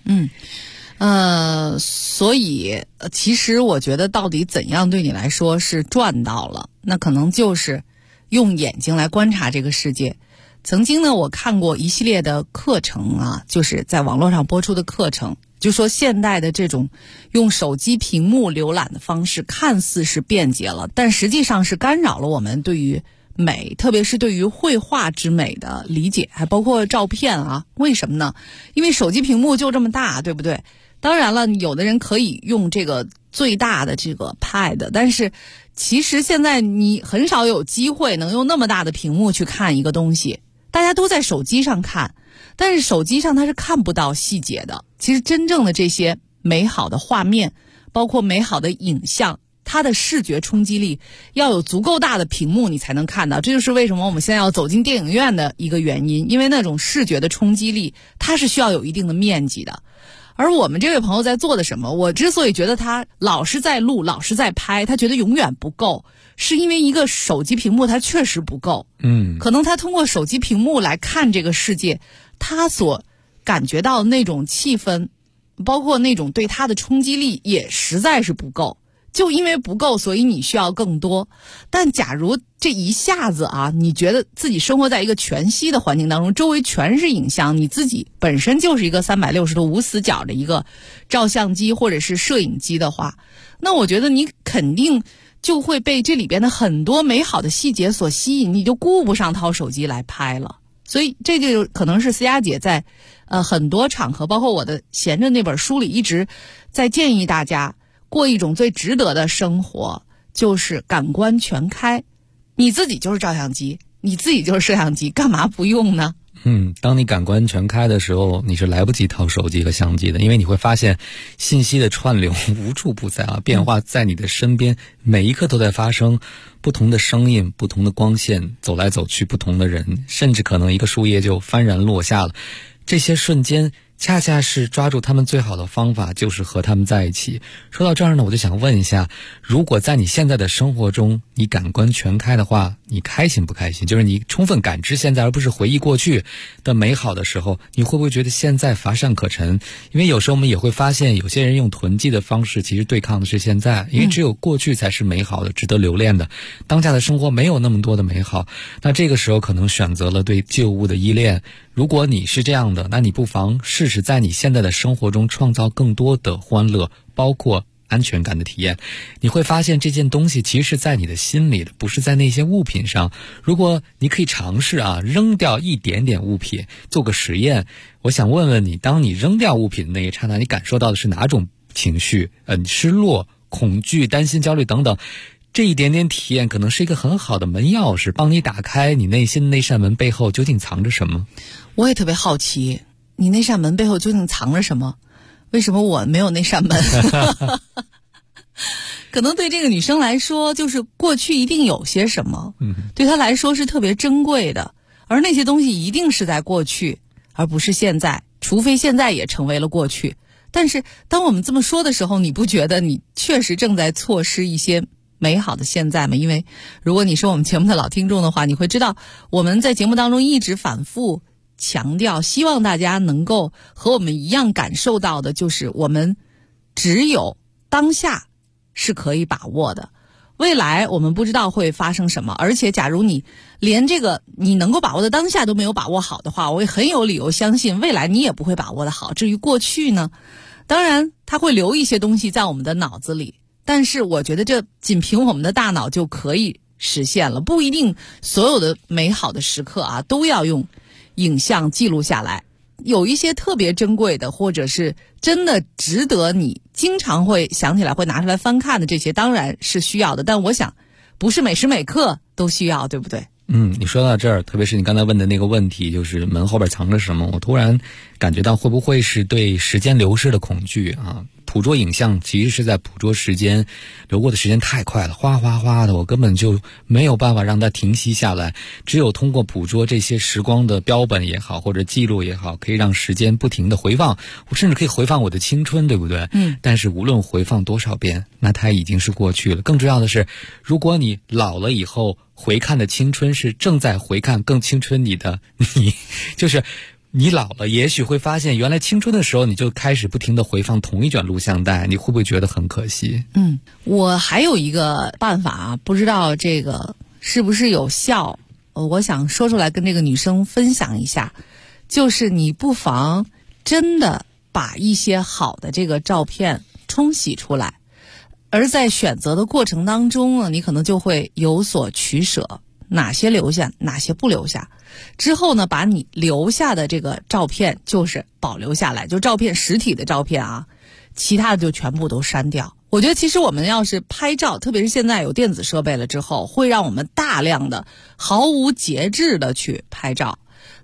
所以其实我觉得到底怎样对你来说是赚到了，那可能就是用眼睛来观察这个世界。曾经呢，我看过一系列的课程啊，就是在网络上播出的课程，就说现代的这种用手机屏幕浏览的方式看似是便捷了，但实际上是干扰了我们对于美，特别是对于绘画之美的理解，还包括照片啊。为什么呢？因为手机屏幕就这么大，对不对？当然了，有的人可以用这个最大的这个 Pad， 但是其实现在你很少有机会能用那么大的屏幕去看一个东西，大家都在手机上看。 但是手机上它是看不到细节的。其实真正的这些美好的画面，包括美好的影像，它的视觉冲击力要有足够大的屏幕你才能看到。这就是为什么我们现在要走进电影院的一个原因，因为那种视觉的冲击力它是需要有一定的面积的。而我们这位朋友在做的什么，我之所以觉得他老是在录，老是在拍，他觉得永远不够，是因为一个手机屏幕它确实不够。可能他通过手机屏幕来看这个世界，他所感觉到的那种气氛，包括那种对他的冲击力也实在是不够。就因为不够，所以你需要更多。但假如这一下子啊，你觉得自己生活在一个全息的环境当中，周围全是影像，你自己本身就是一个360度无死角的一个照相机或者是摄影机的话，那我觉得你肯定就会被这里边的很多美好的细节所吸引，你就顾不上掏手机来拍了。所以这就可能是思佳姐在很多场合，包括我的闲着那本书里一直在建议大家过一种最值得的生活，就是感官全开。你自己就是照相机，你自己就是摄像机，干嘛不用呢？ 当你感官全开的时候，你是来不及掏手机和相机的，因为你会发现信息的串流无处不在啊，变化在你的身边，每一刻都在发生，不同的声音，不同的光线，走来走去，不同的人，甚至可能一个树叶就幡然落下了。这些瞬间恰恰是抓住他们最好的方法，就是和他们在一起。说到这儿呢，我就想问一下，如果在你现在的生活中你感官全开的话，你开心不开心？就是你充分感知现在而不是回忆过去的美好的时候，你会不会觉得现在乏善可陈？因为有时候我们也会发现，有些人用囤积的方式其实对抗的是现在，因为只有过去才是美好的，值得留恋的，当下的生活没有那么多的美好，那这个时候可能选择了对旧物的依恋。如果你是这样的，那你不妨试试在你现在的生活中创造更多的欢乐，包括安全感的体验。你会发现这件东西其实是在你的心里的，不是在那些物品上。如果你可以尝试扔掉一点点物品，做个实验。我想问问你，当你扔掉物品的那一刹那，你感受到的是哪种情绪？失落、恐惧、担心、焦虑等等。这一点点体验可能是一个很好的门钥匙，帮你打开你内心的那扇门背后究竟藏着什么。 我也特别好奇，你那扇门背后究竟藏着什么？为什么我没有那扇门？可能对这个女生来说，就是过去一定有些什么，对她来说是特别珍贵的，而那些东西一定是在过去，而不是现在，除非现在也成为了过去。但是当我们这么说的时候，你不觉得你确实正在错失一些美好的现在吗？因为如果你是我们节目的老听众的话，你会知道我们在节目当中一直反复强调，希望大家能够和我们一样感受到的，就是我们只有当下是可以把握的，未来我们不知道会发生什么，而且假如你连这个你能够把握的当下都没有把握好的话，我也很有理由相信未来你也不会把握的好。至于过去呢，当然它会留一些东西在我们的脑子里，但是我觉得这仅凭我们的大脑就可以实现了，不一定所有的美好的时刻都要用影像记录下来。有一些特别珍贵的，或者是真的值得你经常会想起来会拿出来翻看的，这些当然是需要的，但我想不是每时每刻都需要，对不对？ 你说到这儿，特别是你刚才问的那个问题，就是门后边藏着什么，我突然感觉到会不会是对时间流逝的恐惧啊？捕捉影像其实是在捕捉时间，流过的时间太快了，哗哗哗的，我根本就没有办法让它停息下来。只有通过捕捉这些时光的标本也好，或者记录也好，可以让时间不停的回放，我甚至可以回放我的青春，对不对？但是无论回放多少遍，那它已经是过去了。更重要的是，如果你老了以后回看的青春是正在回看更青春你的你，就是你老了也许会发现原来青春的时候你就开始不停地回放同一卷录像带，你会不会觉得很可惜？ 我还有一个办法，不知道这个是不是有效，我想说出来跟这个女生分享一下，就是你不妨真的把一些好的这个照片冲洗出来，而在选择的过程当中呢，你可能就会有所取舍，哪些留下，哪些不留下。之后呢，把你留下的这个照片就是保留下来，就照片实体的照片其他的就全部都删掉。我觉得其实我们要是拍照，特别是现在有电子设备了之后，会让我们大量的毫无节制的去拍照。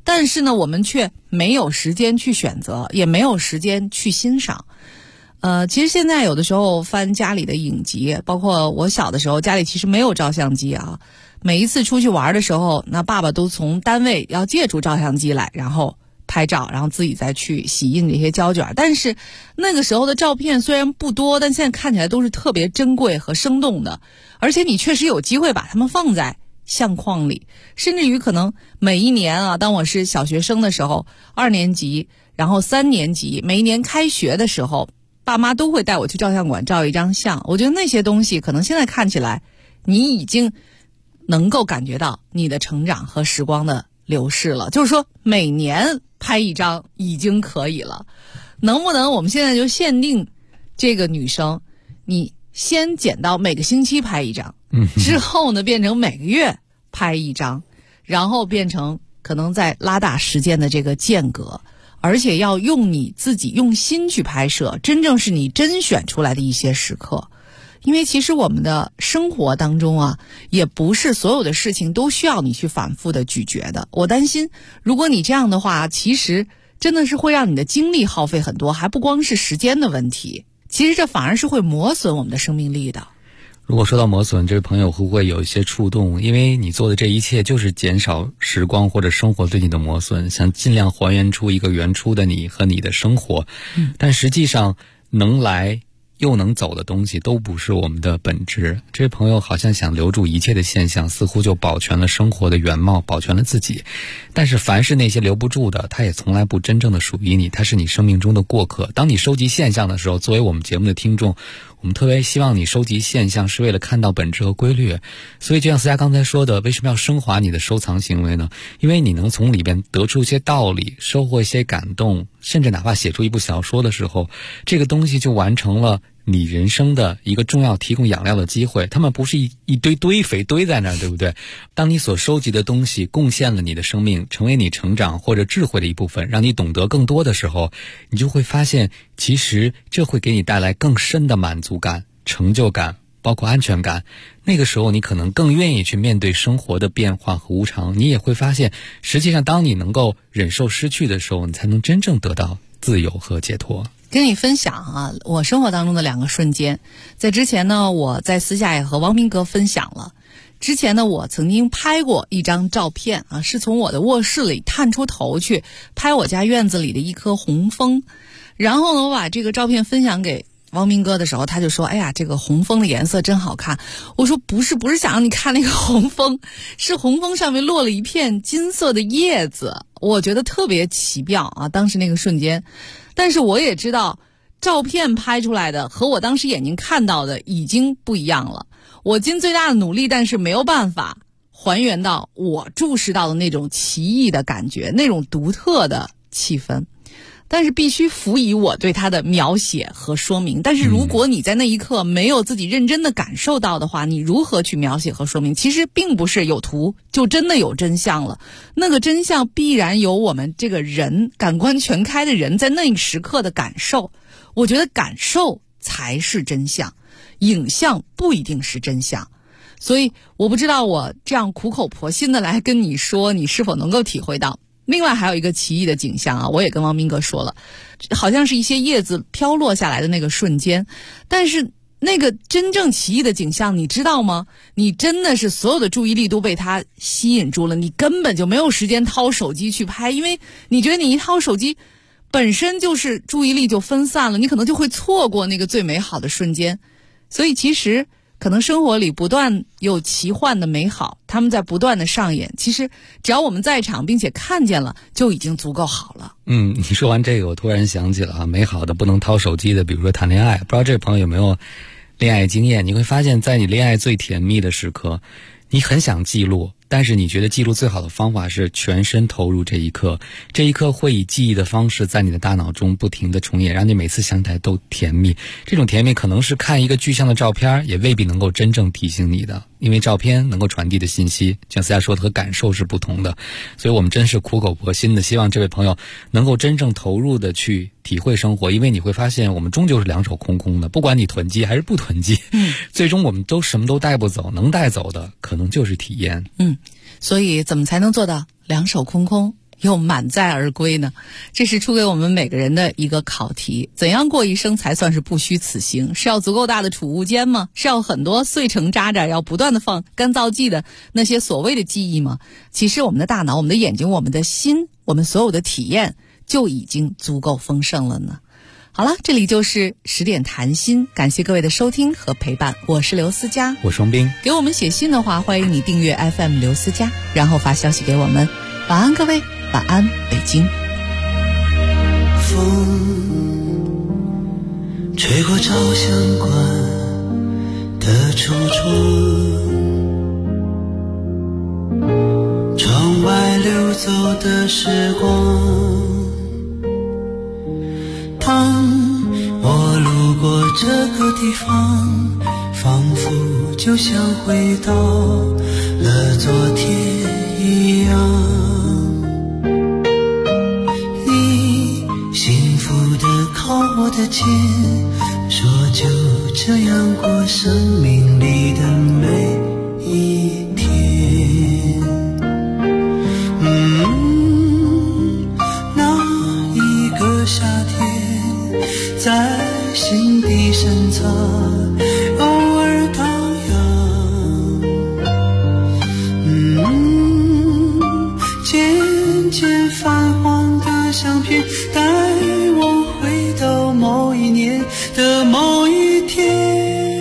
但是呢，我们却没有时间去选择，也没有时间去欣赏。其实现在有的时候翻家里的影集，包括我小的时候，家里其实没有照相机啊。每一次出去玩的时候，那爸爸都从单位要借出照相机来，然后拍照，然后自己再去洗印这些胶卷。但是那个时候的照片虽然不多，但现在看起来都是特别珍贵和生动的，而且你确实有机会把它们放在相框里，甚至于可能每一年啊，当我是小学生的时候，2年级，然后3年级，每一年开学的时候，爸妈都会带我去照相馆照一张相。我觉得那些东西可能现在看起来，你已经能够感觉到你的成长和时光的流逝了。就是说，每年拍一张已经可以了。能不能我们现在就限定这个女生，你先减到每个星期拍一张，之后呢变成每个月拍一张，然后变成可能再拉大时间的这个间隔。而且要用你自己用心去拍摄，真正是你甄选出来的一些时刻。因为其实我们的生活当中啊，也不是所有的事情都需要你去反复的咀嚼的。我担心，如果你这样的话，其实真的是会让你的精力耗费很多，还不光是时间的问题。其实这反而是会磨损我们的生命力的。 如果说到磨损，这位朋友会不会有一些触动？因为你做的这一切就是减少时光或者生活对你的磨损，想尽量还原出一个原初的你和你的生活。但实际上能来又能走的东西都不是我们的本质。这位朋友好像想留住一切的现象，似乎就保全了生活的原貌，保全了自己。但是凡是那些留不住的，它也从来不真正的属于你，它是你生命中的过客。当你收集现象的时候，作为我们节目的听众，我们特别希望你收集现象是为了看到本质和规律。所以就像思佳刚才说的，为什么要升华你的收藏行为呢？因为你能从里边得出一些道理，收获一些感动，甚至哪怕写出一部小说的时候，这个东西就完成了你人生的一个重要提供养料的机会。他们不是一堆堆肥堆在那儿，对不对？当你所收集的东西贡献了你的生命，成为你成长或者智慧的一部分，让你懂得更多的时候，你就会发现其实这会给你带来更深的满足感、成就感，包括安全感。那个时候你可能更愿意去面对生活的变化和无常。你也会发现，实际上当你能够忍受失去的时候，你才能真正得到自由和解脱。 跟你分享啊，我生活当中的2个瞬间。在之前呢，我在私下也和汪斌哥分享了。之前呢，我曾经拍过一张照片啊，是从我的卧室里探出头去拍我家院子里的一棵红枫。然后呢，我把这个照片分享给汪斌哥的时候，他就说：“哎呀，这个红枫的颜色真好看。”我说：“不是想让你看那个红枫，是红枫上面落了一片金色的叶子。”我觉得特别奇妙啊，当时那个瞬间。但是我也知道，照片拍出来的和我当时眼睛看到的已经不一样了。我尽最大的努力，但是没有办法还原到我注视到的那种奇异的感觉，那种独特的气氛。但是必须辅以我对它的描写和说明。但是如果你在那一刻没有自己认真的感受到的话，你如何去描写和说明？其实并不是有图就真的有真相了，那个真相必然有我们这个人感官全开的人在那一时刻的感受。我觉得感受才是真相，影像不一定是真相。所以我不知道我这样苦口婆心的来跟你说，你是否能够体会到。另外还有一个奇异的景象啊，我也跟汪斌哥说了，好像是一些叶子飘落下来的那个瞬间。但是那个真正奇异的景象你知道吗？你真的是所有的注意力都被它吸引住了，你根本就没有时间掏手机去拍，因为你觉得你一掏手机本身就是注意力就分散了，你可能就会错过那个最美好的瞬间。所以其实可能生活里不断有奇幻的美好，他们在不断的上演。其实只要我们在场并且看见了，就已经足够好了。 你说完这个，我突然想起了啊，美好的不能掏手机的，比如说谈恋爱。不知道这位朋友有没有恋爱经验？你会发现在你恋爱最甜蜜的时刻，你很想记录，但是你觉得记录最好的方法是全身投入这一刻，这一刻会以记忆的方式在你的大脑中不停地重演，让你每次想起来都甜蜜。这种甜蜜可能是看一个具象的照片，也未必能够真正提醒你的，因为照片能够传递的信息，像思佳说的和感受是不同的。所以我们真是苦口婆心的希望这位朋友能够真正投入的去体会生活，因为你会发现我们终究是两手空空的，不管你囤积还是不囤积，最终我们都什么都带不走，能带走的可能就是体验。 所以怎么才能做到两手空空又满载而归呢？这是出给我们每个人的一个考题。怎样过一生才算是不虚此行？是要足够大的储物间吗？是要很多碎成渣渣，要不断的放干燥剂的那些所谓的记忆吗？其实我们的大脑、我们的眼睛、我们的心，我们所有的体验就已经足够丰盛了呢。好了，这里就是10点谈心，感谢各位的收听和陪伴，我是刘思佳， 我是王斌。 给我们写信的话，欢迎你订阅 FM 刘思佳，然后发消息给我们。晚安各位，晚安北京。 风吹过照相馆的橱窗，窗外流走的时光，当我路过这个地方，仿佛就像回到了昨天一样。你幸福地靠我的肩，说就这样过生命里的每一天。那一个夏天在心底深藏，偶尔荡漾。渐渐泛黄的相片，带我回到某一年的某一天。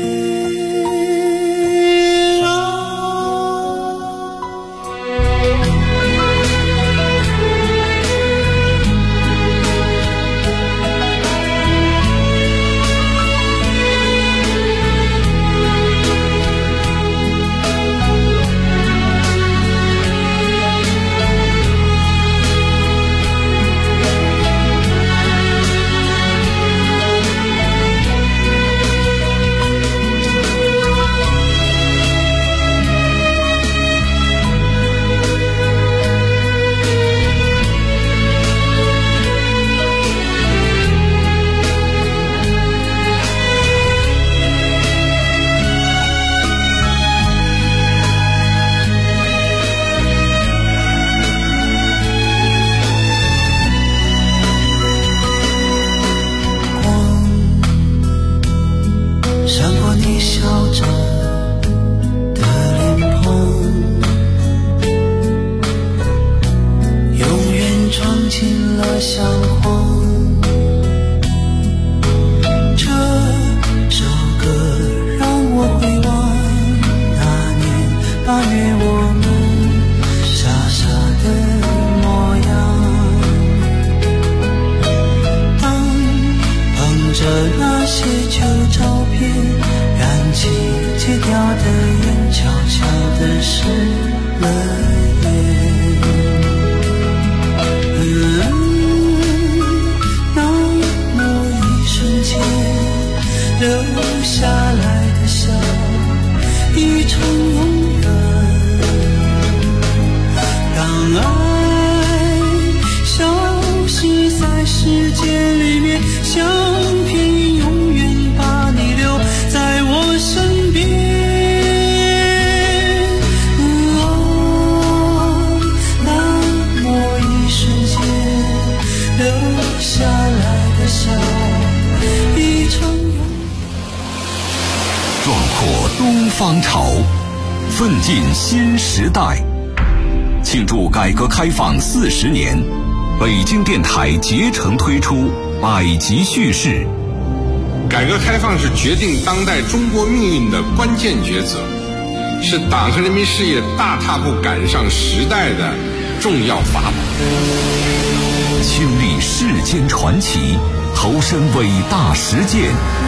奋进新时代，庆祝改革开放40年，北京电台竭诚推出百集叙事。 改革开放是决定当代中国命运的关键抉择，是党和人民事业大踏步赶上时代的重要法宝。 亲历世间传奇，投身伟大实践，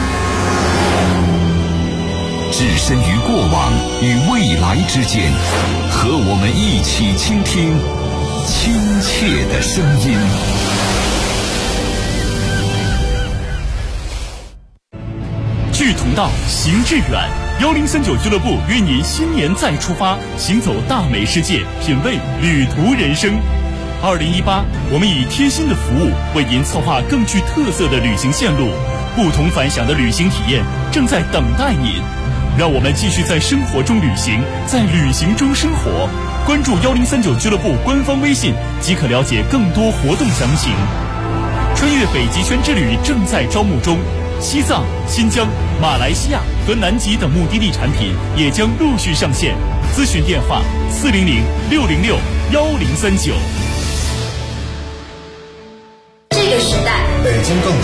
置身于过往与未来之间，和我们一起倾听亲切的声音。 志同道，行志远。1039俱乐部约您新年再出发，行走大美世界，品味旅途人生。2018，我们以贴心的服务为您策划更具特色的旅行线路，不同凡响的旅行体验正在等待您。让我们继续在生活中旅行，在旅行中生活。 关注1039俱乐部官方微信即可了解更多活动详情。穿越北极圈之旅正在招募中，西藏、新疆、马来西亚和南极等目的地产品也将陆续上线。咨询电话400-606-1039。 这个时代， 北京更